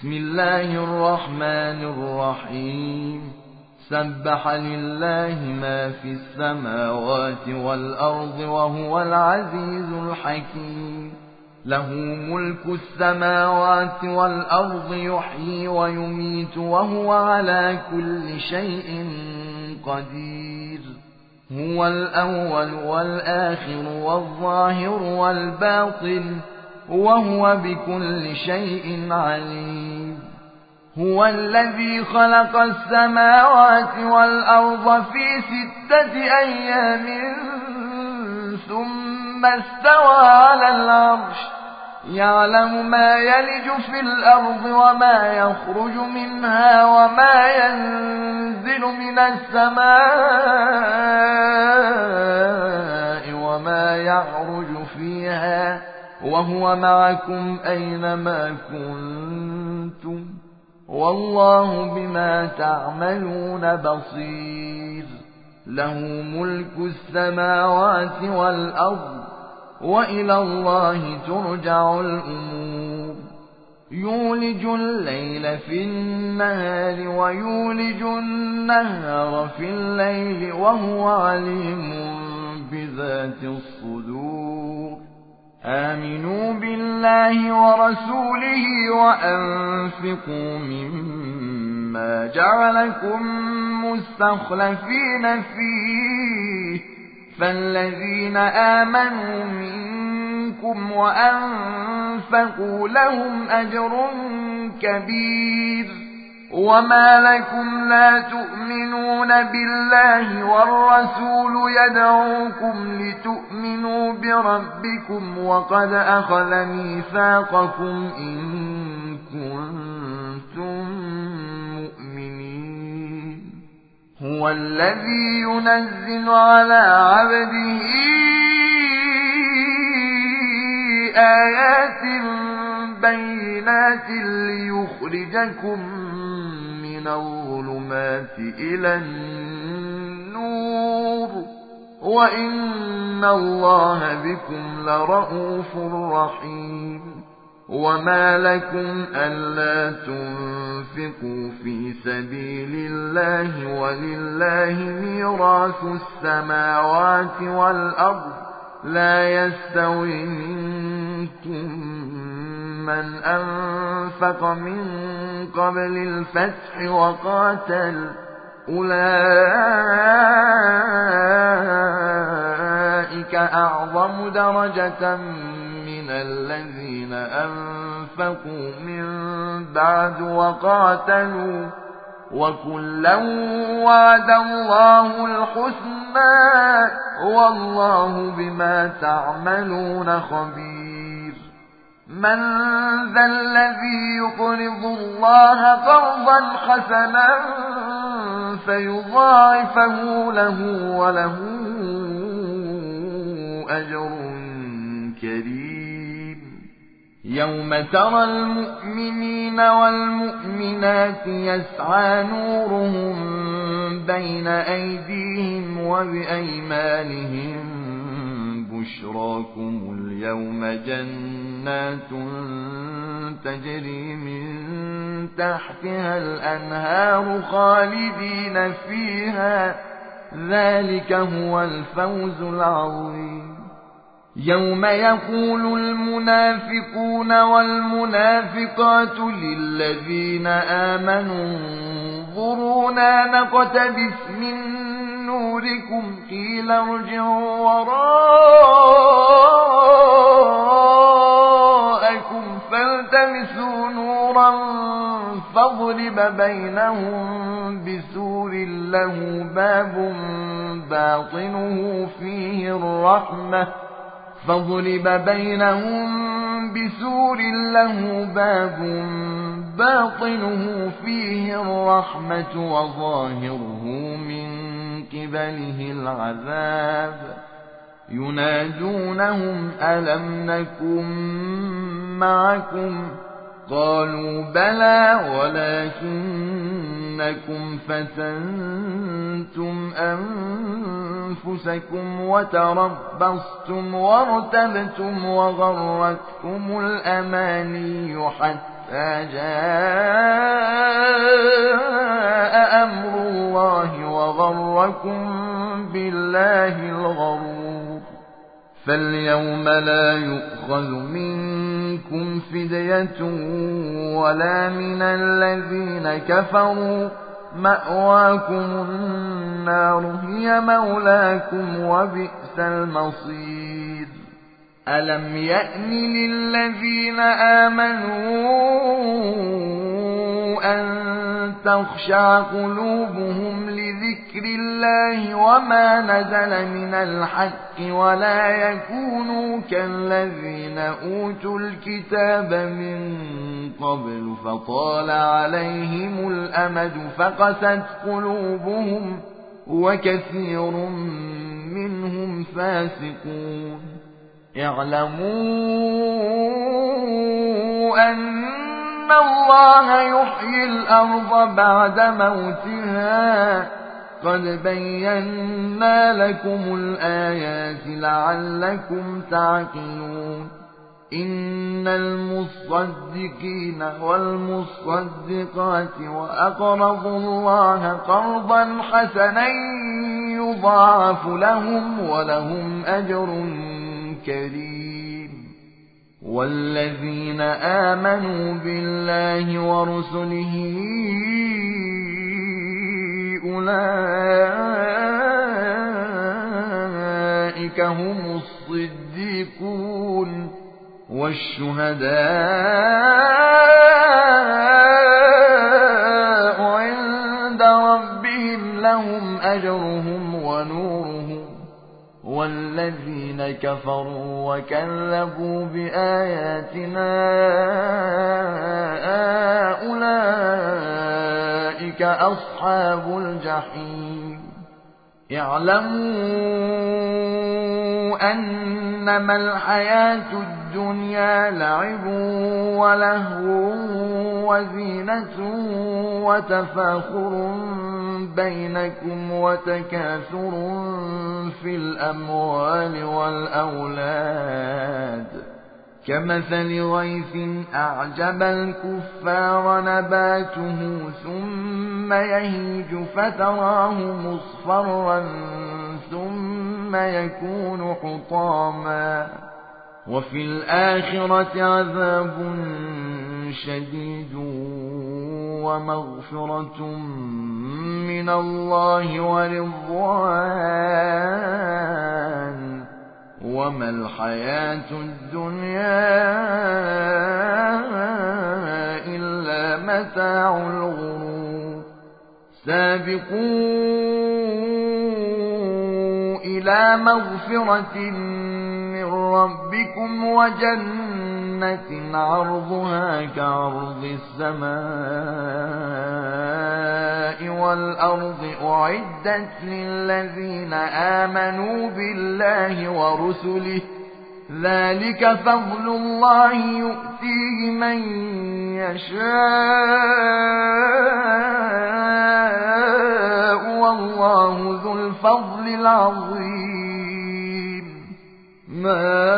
بسم الله الرحمن الرحيم سبح لله ما في السماوات والأرض وهو العزيز الحكيم له ملك السماوات والأرض يحيي ويميت وهو على كل شيء قدير هو الأول والآخر والظاهر والباطن وهو بكل شيء عليم هو الذي خلق السماوات والأرض في 6 أيام ثم استوى على العرش يعلم ما يلج في الأرض وما يخرج منها وما ينزل من السماء وما يعرج فيها وهو معكم أينما كنتم والله بما تعملون بصير له ملك السماوات والأرض وإلى الله ترجع الأمور يولج الليل في النهار ويولج النهار في الليل وهو عليم بذات الصدور آمنوا بالله ورسوله وأنفقوا مما جعلكم مستخلفين فيه فالذين آمنوا منكم وأنفقوا لهم أجر كبير وما لكم لا تؤمنون بالله والرسول يدعوكم لتؤمنوا بربكم وقد أخذ ميثاقكم إن كنتم مؤمنين هو الذي ينزل على عبده آيات بينات ليخرجكم من الظلمات إلى النور وإن الله بكم لرءوف رحيم وما لكم ألا تنفقوا في سبيل الله ولله ميراث السماوات والأرض لا يستوي منكم من أنفق من قبل الفتح وقاتل أولئك أعظم درجة من الذين أنفقوا من بعد وقاتلوا وكلا وعد الله الحسنى والله بما تعملون خبير من ذا الذي يقرض الله قرضا حسنا فيضاعفه له وله أجر كريم يوم ترى المؤمنين والمؤمنات يسعى نورهم بين أيديهم وبأيمانهم بشراكم اليوم جنات تجري من تحتها الأنهار خالدين فيها ذلك هو الفوز العظيم يوم يقول المنافقون والمنافقات للذين آمنوا انظرونا نقتبس من نوركم قيل ارجعوا وراءكم فالتمسوا نورا فاضرب بينهم بسور له باب باطنه فيه الرحمة فاضرب بينهم بسور له باب باطنه فيه الرحمة وظاهره من قبله العذاب ينادونهم ألم نكن معكم قالوا بلى ولكنكم فتنتم أنفسكم وتربصتم وارتبتم وغرتكم الأماني حتى حتى جاء أمر الله وغركم بالله الغرور فاليوم لا يؤخذ منكم فدية ولا من الذين كفروا مأواكم النار هي مولاكم وبئس المصير ألم يأن للذين آمنوا أن تخشع قلوبهم لذكر الله وما نزل من الحق ولا يكونوا كالذين أوتوا الكتاب من قبل فطال عليهم الأمد فقست قلوبهم وكثير منهم فاسقون اعلموا أن الله يحيي الأرض بعد موتها قد بينا لكم الآيات لعلكم تعقلون إن المصدقين والمصدقات وأقرضوا الله قرضا حسنا يضاعف لهم ولهم أجر كريم والذين آمنوا بالله ورسله أولئك هم الصديقون والشهداء عند ربهم لهم أجرهم ونورهم والذين كفروا وكذبوا بآياتنا أولئك أصحاب الجحيم اعلموا أنما الحياة الدنيا لعب ولهو وزينة وتفاخر بينكم وتكاثر في الأموال والأولاد كمثل غيث أعجب الكفار نباته ثم يهيج فتراه مصفرا ثم يكون حطاما وفي الآخرة عذاب شديد ومغفرة من الله ورضوان وما الحياة الدنيا إلا متاع الغرور سابقوا إلى مغفرة من ربكم وجنة عرضها كعرض السماء والأرض أعدت للذين آمنوا بالله ورسله ذلك فضل الله يؤتيه من يشاء والله ذو الفضل العظيم ما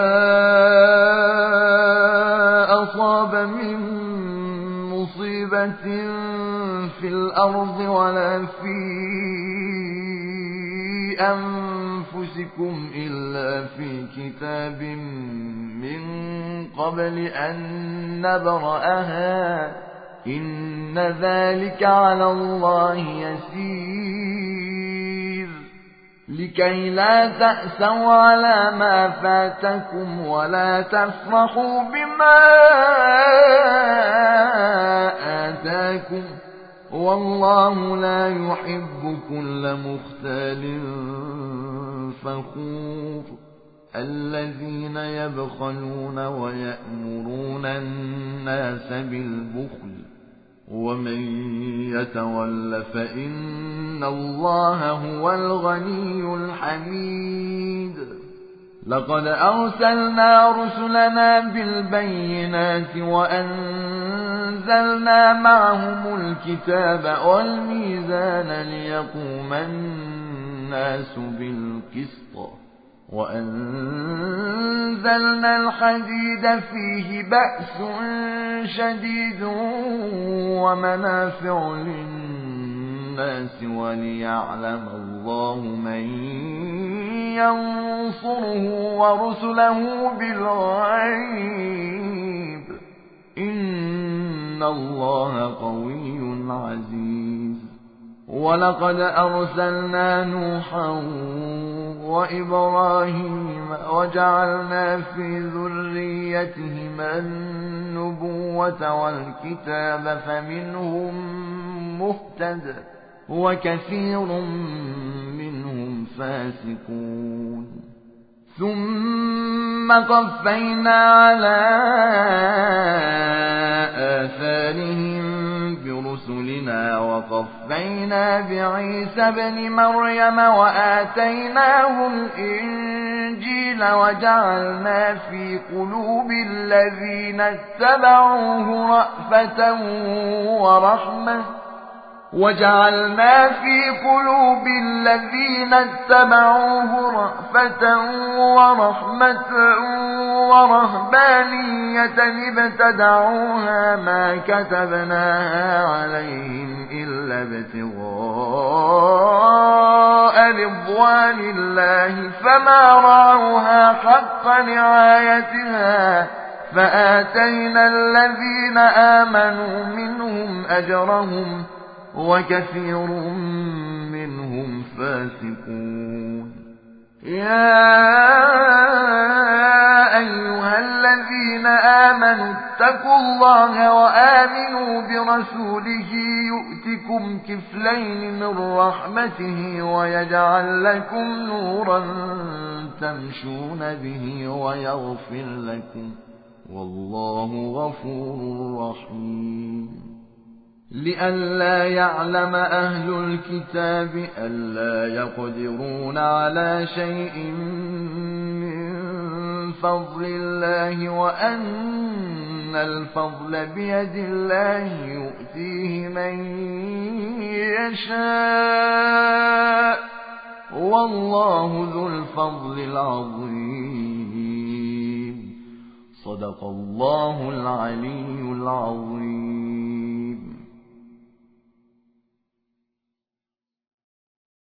أصاب من مصيبة في الأرض ولا في أنفسكم إلا في كتاب من قبل أن نبرأها إن ذلك على الله يسير لكي لا تأسوا على ما فاتكم ولا تفرحوا بما آتاكم والله لا يحب كل مختال فخور الذين يبخلون ويأمرون الناس بالبخل ومن يتول فإن الله هو الغني الحميد لقد أرسلنا رسلنا بالبينات وأنزلنا معهم الكتاب والميزان ليقوم الناس بالقسط وأنزلنا الحديد فيه بأس شديد ومنافع للناس وليعلم الله من ينصره ورسله بالغيب إن الله قوي عزيز ولقد أرسلنا نوحا وإبراهيم وجعلنا في ذريتهما النبوة والكتاب فمنهم مهتد وكثير منهم فاسقون ثم قفينا على آثارهم برسلنا وقفينا بعيسى بن مريم وآتيناه الإنجيل وجعلنا في قلوب الذين اتبعوه رأفة ورحمة ورهبانية ابتدعوها ما كتبناها عليهم إلا ابتغاء رضوان الله فما رعوها حق رعايتها فآتينا الذين آمنوا منهم أجرهم وكثير منهم فاسقون يا أيها الذين آمنوا اتقوا الله وآمنوا برسوله يؤتكم كفلين من رحمته ويجعل لكم نورا تمشون به ويغفر لكم والله غفور رحيم لئلا يعلم أهل الكتاب ألا يقدرون على شيء من فضل الله وأن الفضل بيد الله يؤتيه من يشاء والله ذو الفضل العظيم صدق الله العلي العظيم